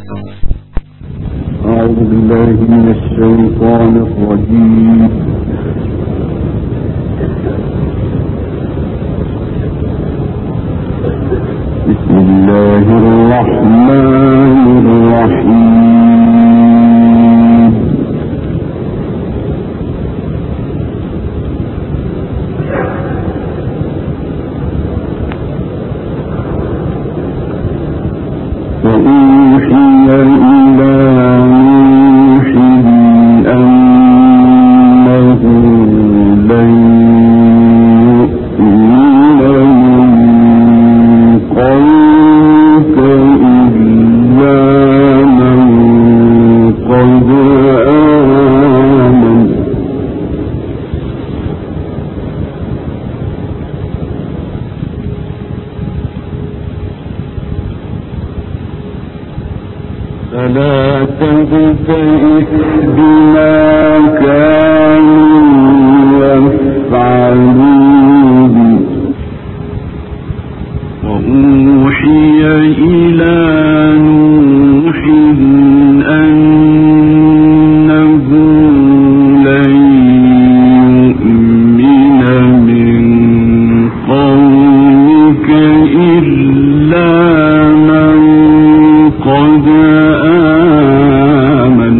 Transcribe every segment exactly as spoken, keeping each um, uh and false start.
أعوذ بالله من الشيطان الرجيم. بسم الله الرحمن الرحيم. وأوحي إلى نوح أنه لن يؤمن من قومك إلا من قد آمن فلا تبتئس بما كانوا يفعلون. وأوحي إلى نوح أنه لن يؤمن من قومك إلا من قد آمن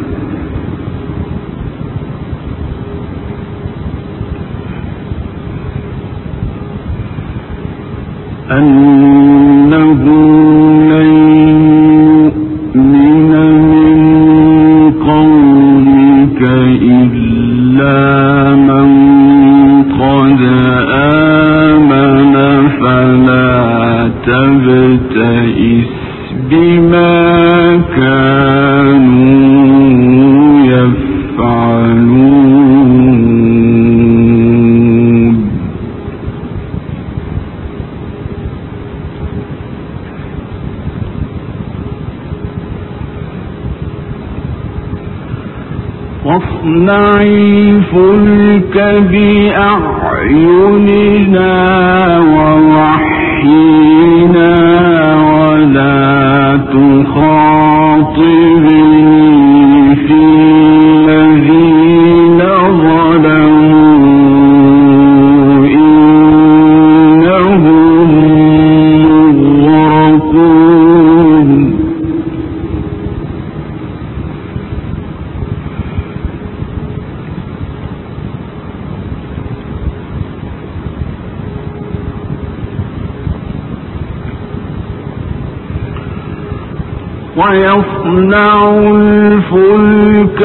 أنه لن يؤمن من قومك إلا من قد آمن فلا تبتئس بما كانوا يفعلون. واصنع الفلك بأعيننا ووحينا ولا تخاطبني في الذين ظلموا إنهم مغرقون. ويصنع الفلك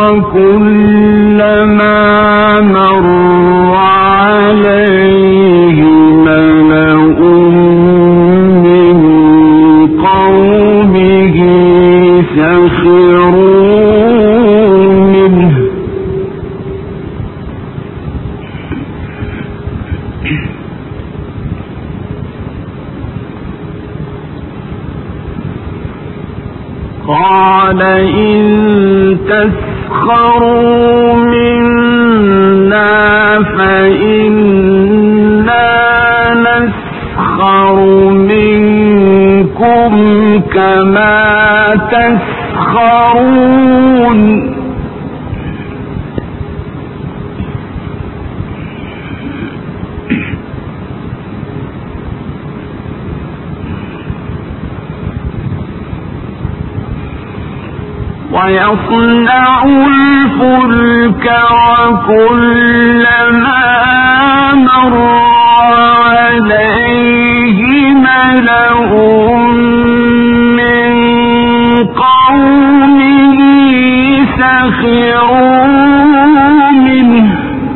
وكلما مر عليه ملأ من قومه سخروا منه قال إن تسخروا منا فإنا نسخر منكم كما تسخرون. ويصنع الفلك وكلما مر عليه ملأ من قومه سخروا منه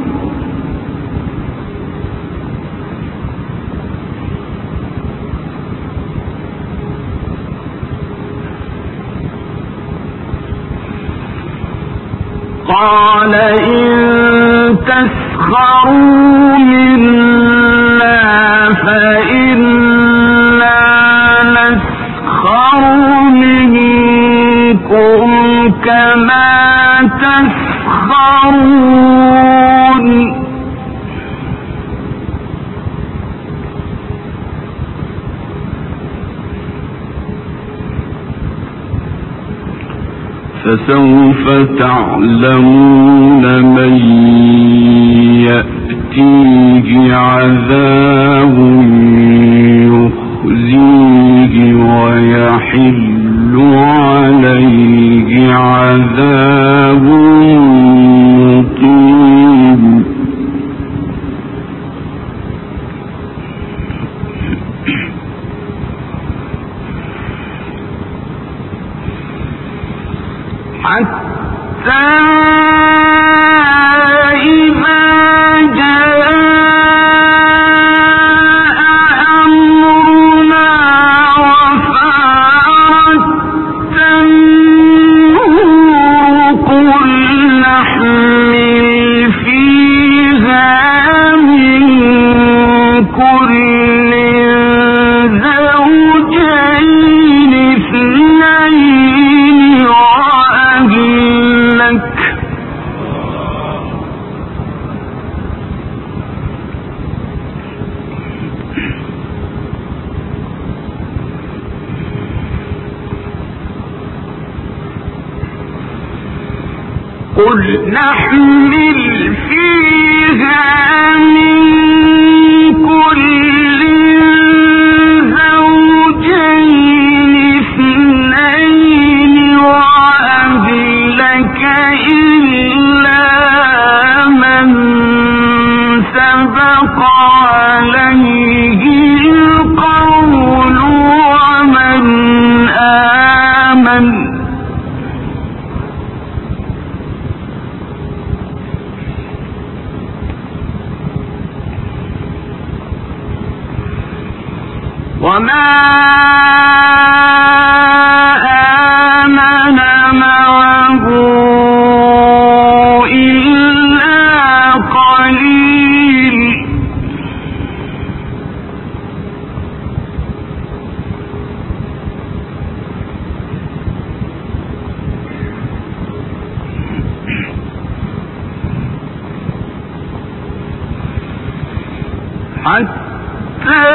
قال إن تسخروا منا فإنا نسخر منكم كما تسخرون. فسوف تعلمون من يأتيه عذاب يخزيه ويحل عليه عذاب مقيم. حتى إذا جاء أمرنا وفارت النور قل نحمل فيها من كل زوجين اثنين وأهلك قل نحمل فيها من كل زوجين اثنين وأهلك إلا من سبق عليه القول ومن آمن وما آمن معه إلا قليل. حتى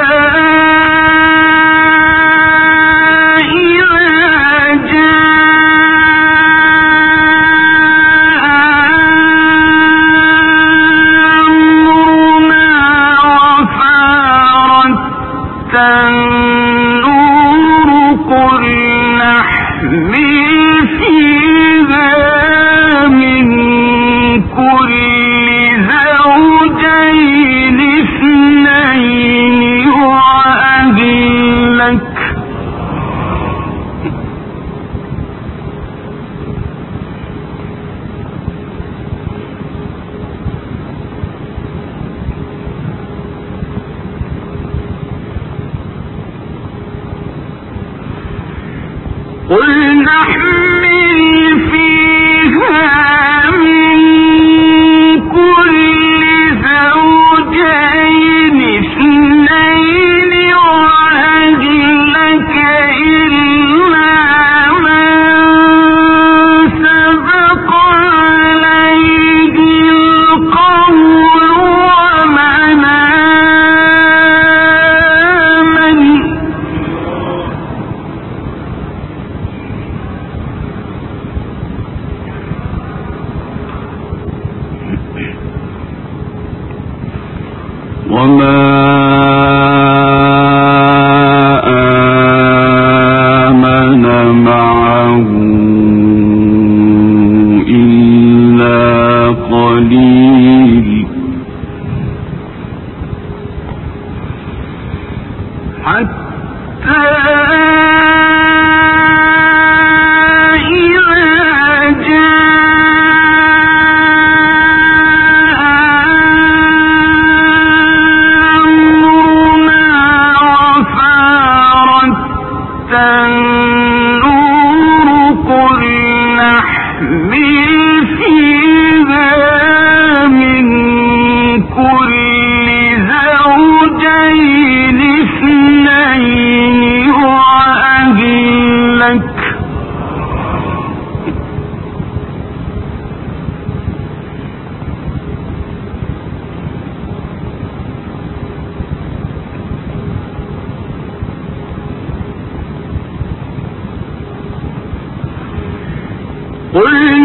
قل نحمل فيها من كل زوجين اثنين وأهلك إلا من سبق عليه القول ومن آمن وما آمن معه إلا قليل. حتى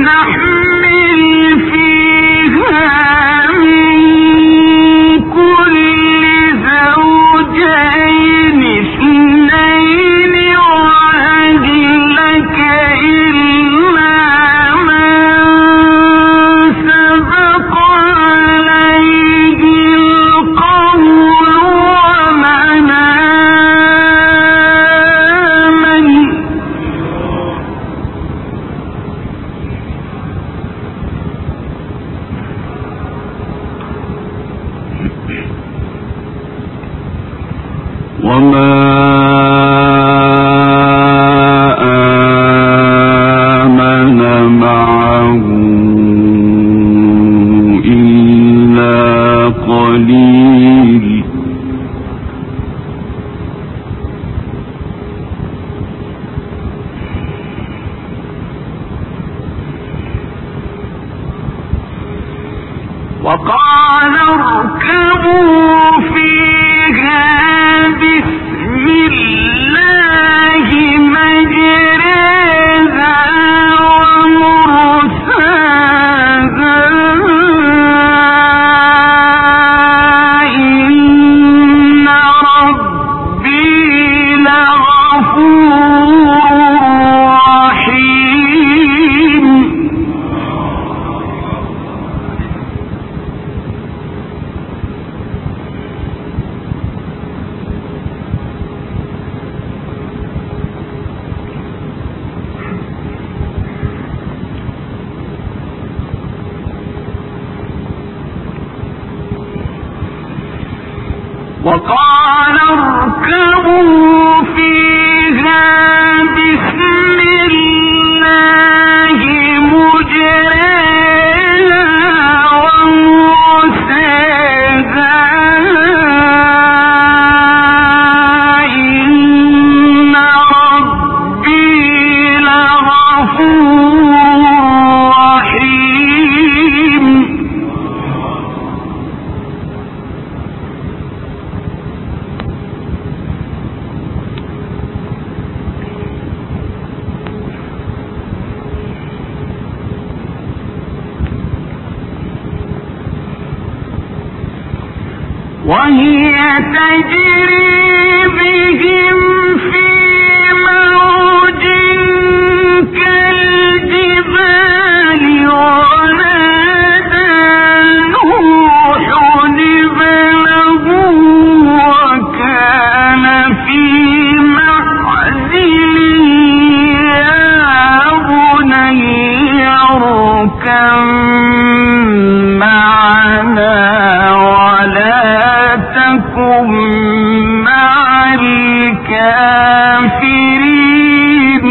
وقال اركبوا فيها بسم الله مجريها ومرساها إن ربي لغفور رحيم. وقال اركبوا فيها بسم الله مجريها ومرساها إن ربي لغفور رحيم. وهي تجري بهم في موج كالجبال ونادى نوح ابنه وكان في معزل يا بني اركب معنا تكن مع الكافرين.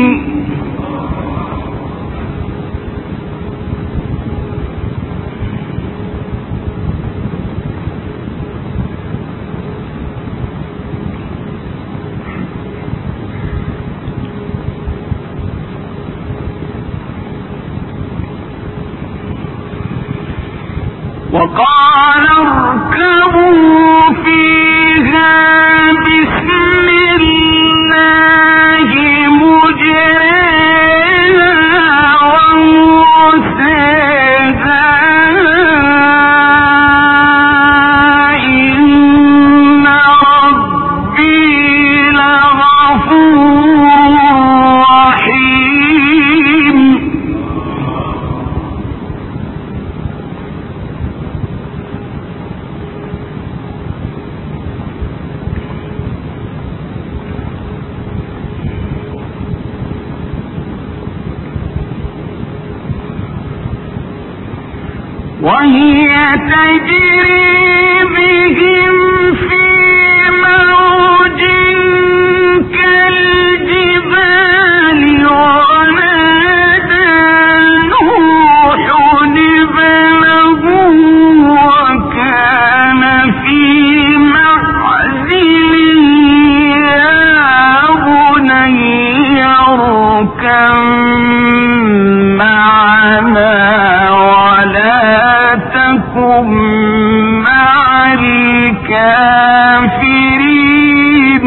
وقال اركبوا فيها بسم الله مجريها ومرساها إن ربي لغفور رحيم. وهي تجري بهم في موج كالجبال ونادى نوح ابنه وكان في معزل يا بني اركب معنا تكن مع الكافرين.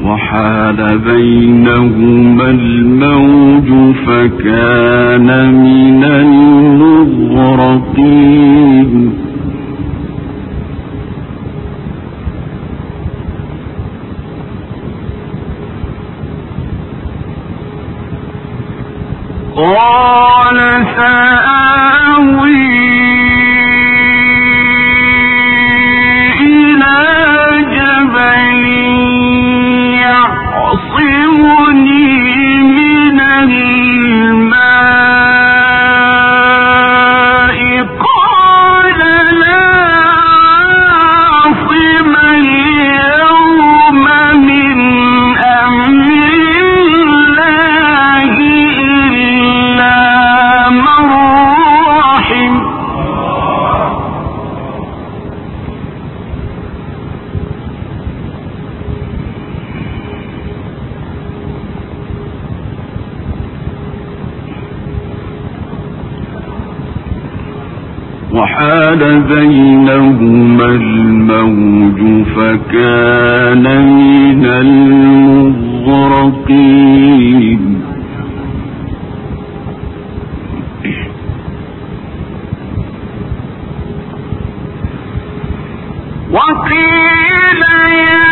وحال بينهما الموج فكان من المغرقين قال سآوي إلى جبل يعصمني من الماء قال لا عاصم اليوم من أمر الله إلا من رحم وحال بينهما الموج فكان من المغرقين وقيل يا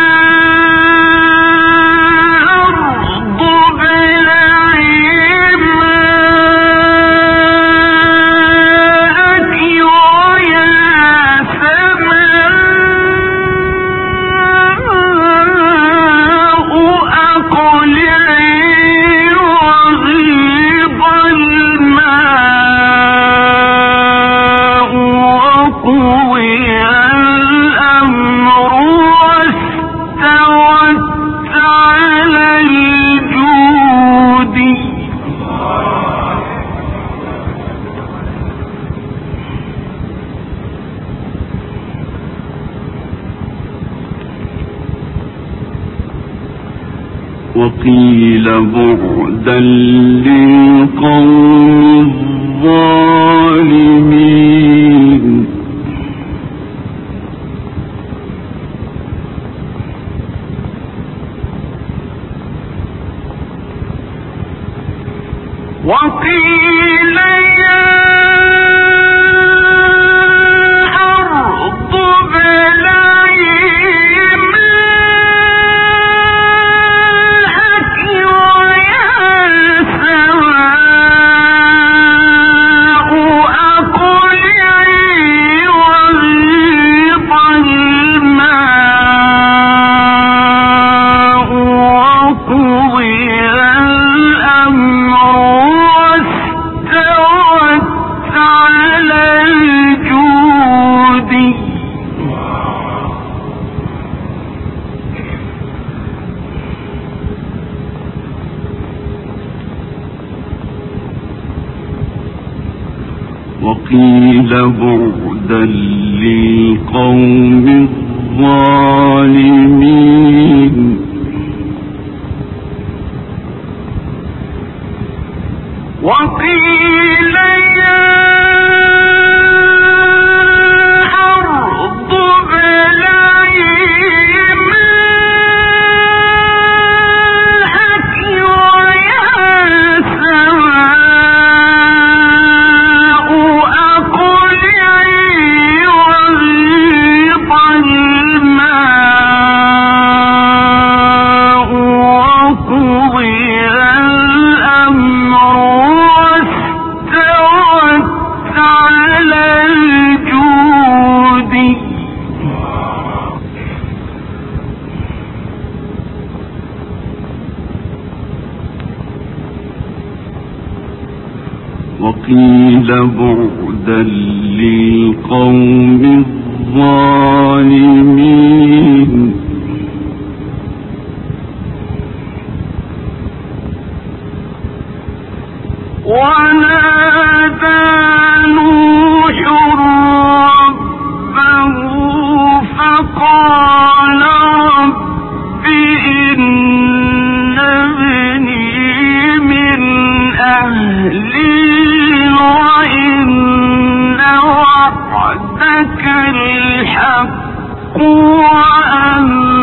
أرض ابلعي ماءك ويا سماء أقلعي وغيض الماء وقضي الأمر واستوت على الجود وقيل بعدا للقوم الظالمين وقيل يا أرض ابلعي ماءك ويا سماء أقلعي وغيض الماء وقضي الأمر واستوت على الجود وقيل بعدا للقوم الظالمين وقيل يا أرض ابلعي ماءك ويا سماء أقلعي وغيض الماء وقضي الأمر واستوت على الجود وقيل بعدا للقوم الظالمين ونادى نوح ربه فقال رب إن ابني من أهلي وإن وعدك الحق وأنت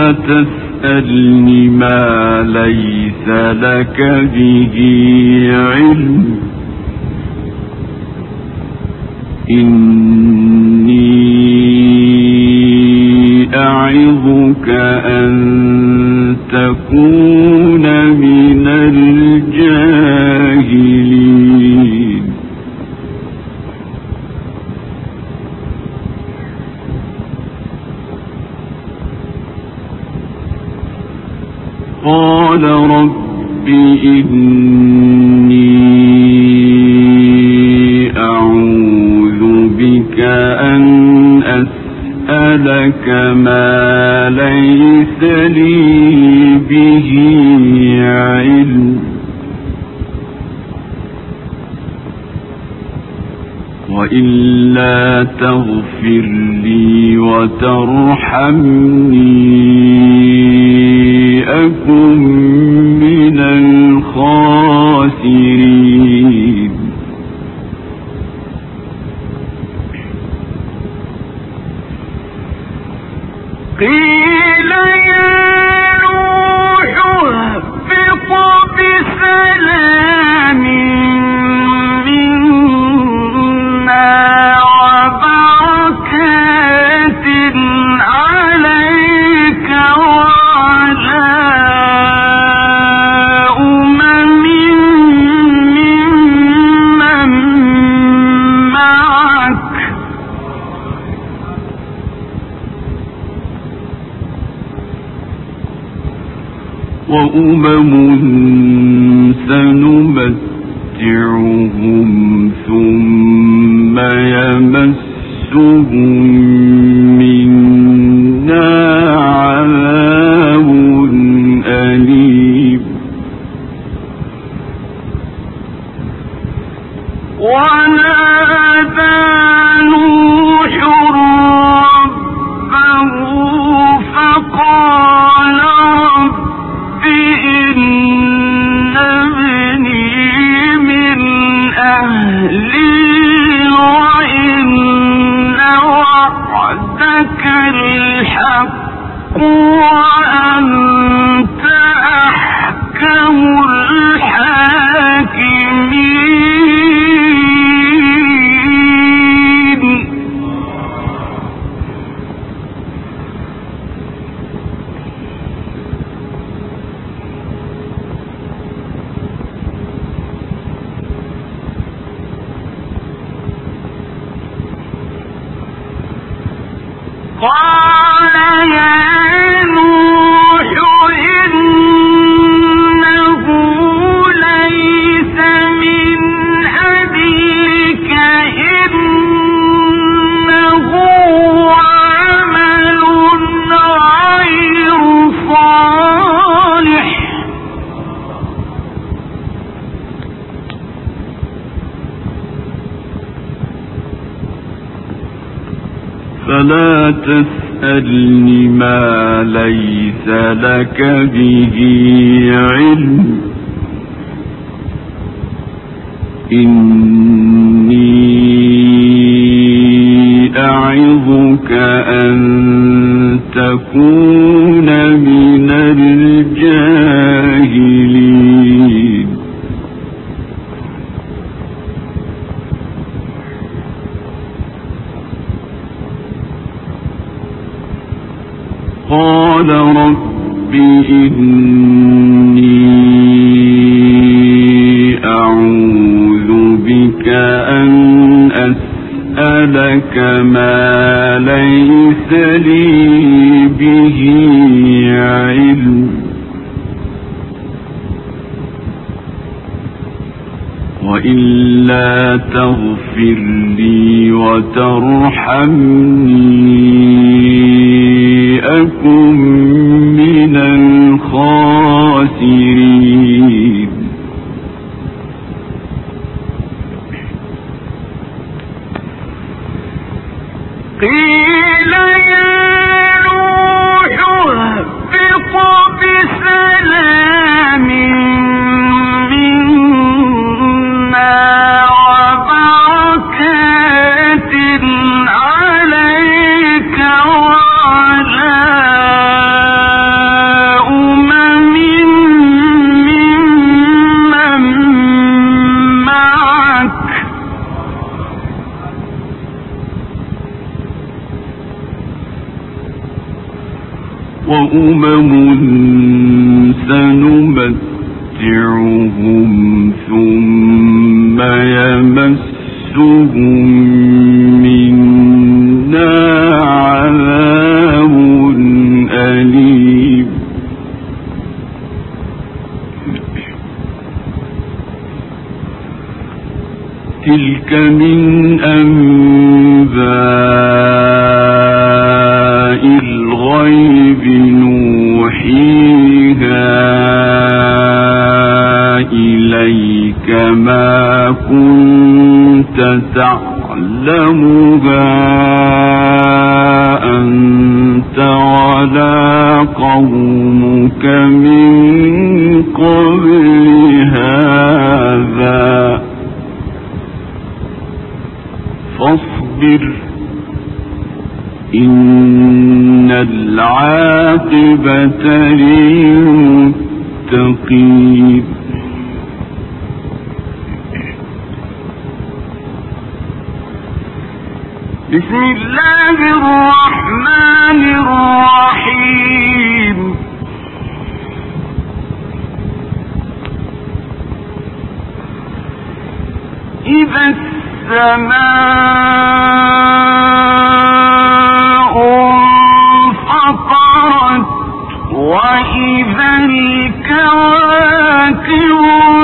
فلا تسألني ما ليس لك به علم إني أعظك أن تكون من الجاهلين قال رب إني أعوذ بك أن أسألك ما ليس لي به علم وإلا تغفر لي وترحمني أكن من الخاسرين قيل يا نوح اهبط بسلام منا وبركات عليك وعلى أمم ممن معك وأمم سنمتعهم ثم يمسهم منا عذاب أليم ونادى نوح ربه فقال رب إن ابني من أهلي وإن وعدك الحق وأنت أحكم الحاكمين قال يا نوح إنه ليس من أهلك إنه عمل غير صالح فلا تسألني ما ليس لك به علم إني أعظك أن تكون من الجاهلين قال رب إني أعوذ بك أن أسألك ما ليس لي به علم وإلا تغفر لي وترحمني أكن من الخاسرين قيل يا نوح اهبط بسلام منا وبركات عليك وعلى وأمم سنمتعهم ثم يمسهم منا عذاب أليم. تلك من أنباء الغيب نوحيها إليك ما كنت تعلمها أنت ولا قومك من قبل هذا فاصبر إن العاقبة للمتقين. بسم الله الرحمن الرحيم. إذا السماء انفطرت وإذا الكواكب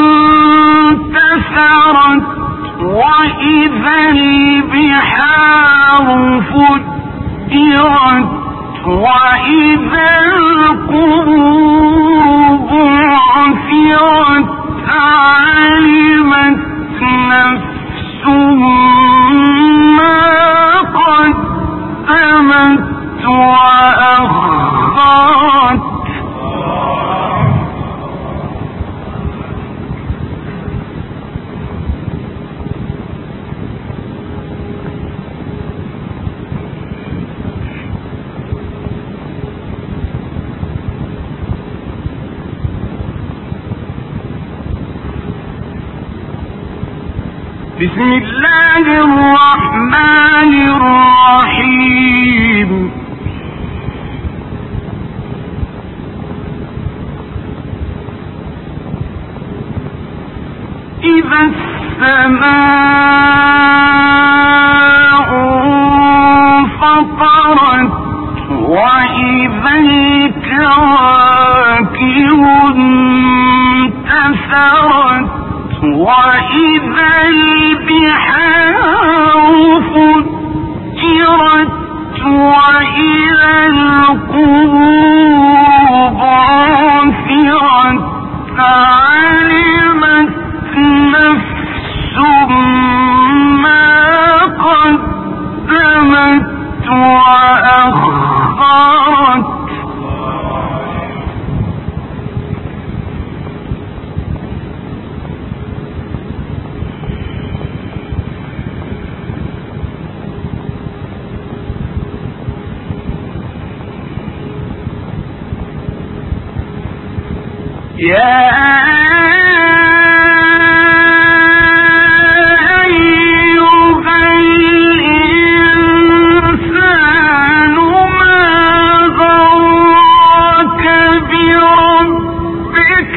انتثرت وإذا البحار فجرت وإذا القبور بعثرت علمت نفس ما قدمت وأخرت. بسم الله الرحمن الرحيم. إذا السماء انفطرت وإذا الكواكب انتثرت وإذا البحار فجرت وإذا القبور بعثرت علمت نفس ما قدمت وأخرت. يا أيها الإنسان ما غرك بربك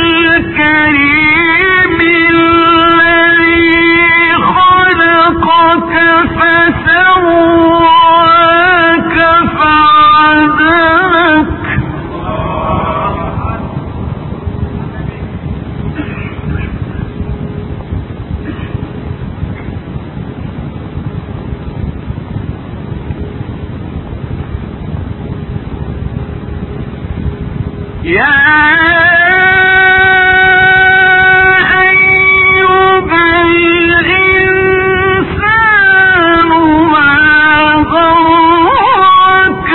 الكريم الذي خلقك فسواك فعدلك. يا أيها الإنسان ما غرك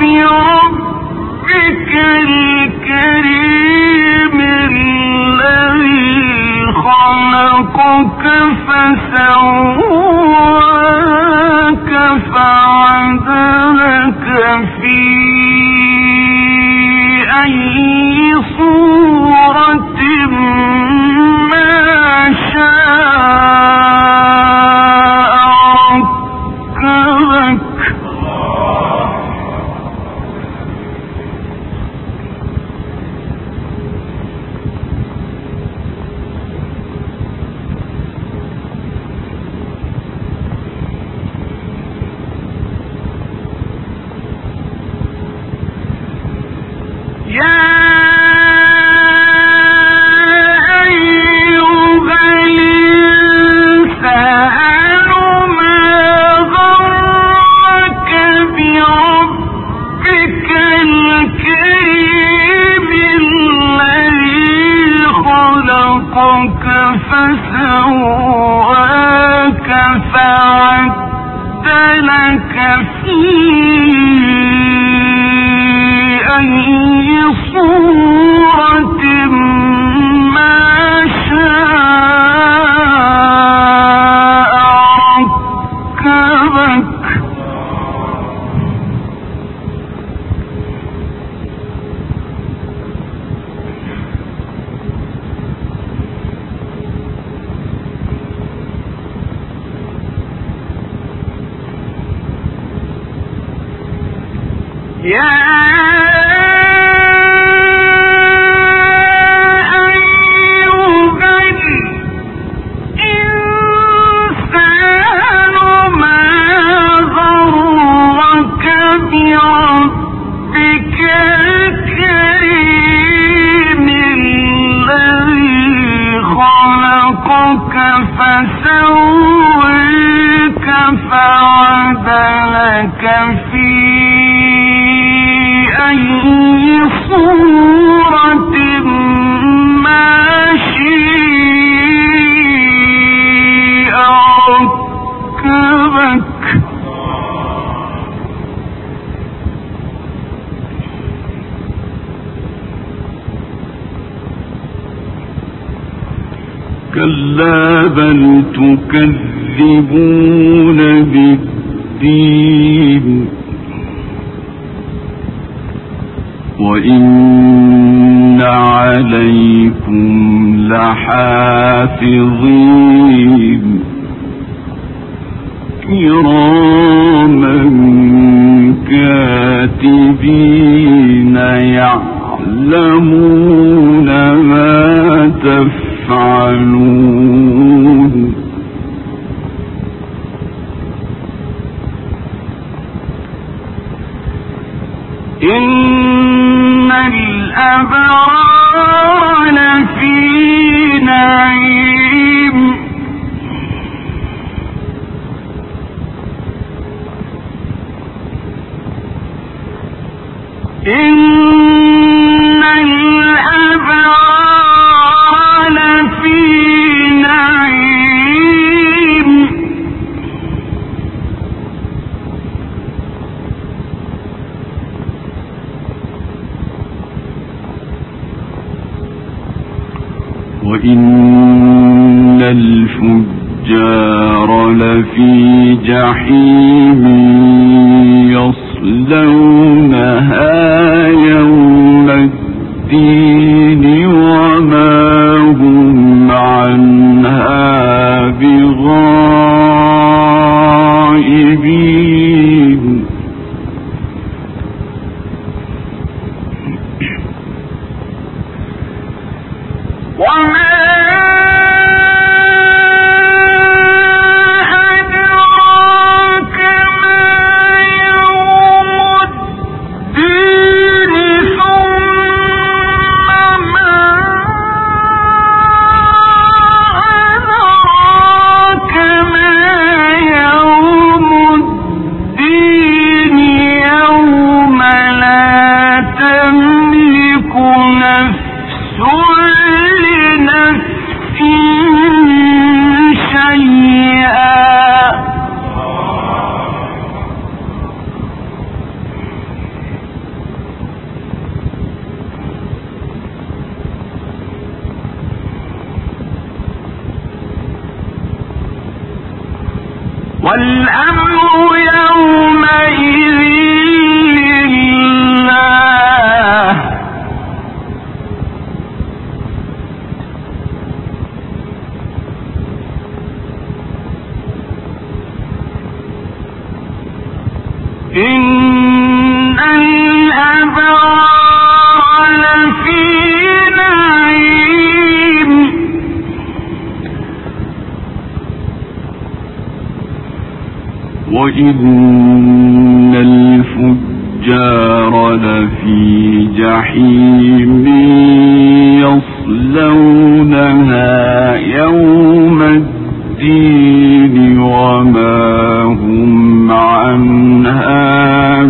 بربك الكريم الذي خلقك فسواك فعدلك في أي صورة ما شاء ركبك. فسواك فعدلك في أي صورة ما شاء ركبك يا فسويك فعدلك في أي صورة ما شاء ركبك كلا بل تكذبون بالدين وإن عليكم لحافظين كراما كاتبين يعلمون ما تفعلون إن الأبرار لفي نعيم إن الأبرار لفي نعيم وإن الفجار لفي جحيم يصلونها يوم الدين وما هم عنها بغائبين وما والأمر يومئذ لله إن الأبرار لفي نعيم وإن الفجار لفي جحيم يصلونها يوم الدين وما هم عنها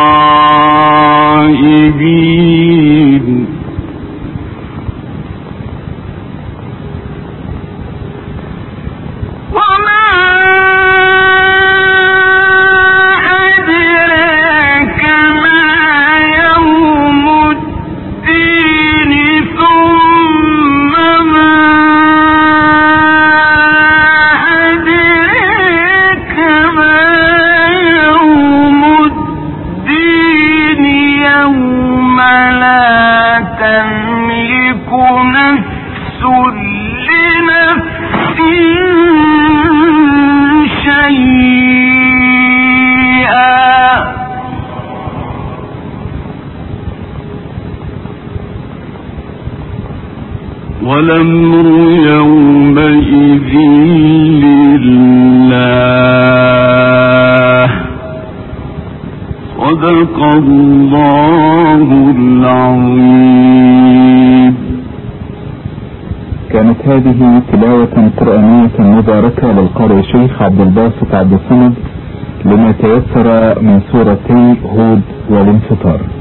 بغائبين والأمر يومئذ لله. صدق الله العظيم. كانت هذه تلاوة قرآنية مباركة للقارئ الشيخ عبد الباسط عبد الصمد لما تيسر من سورتي هود والانفطار.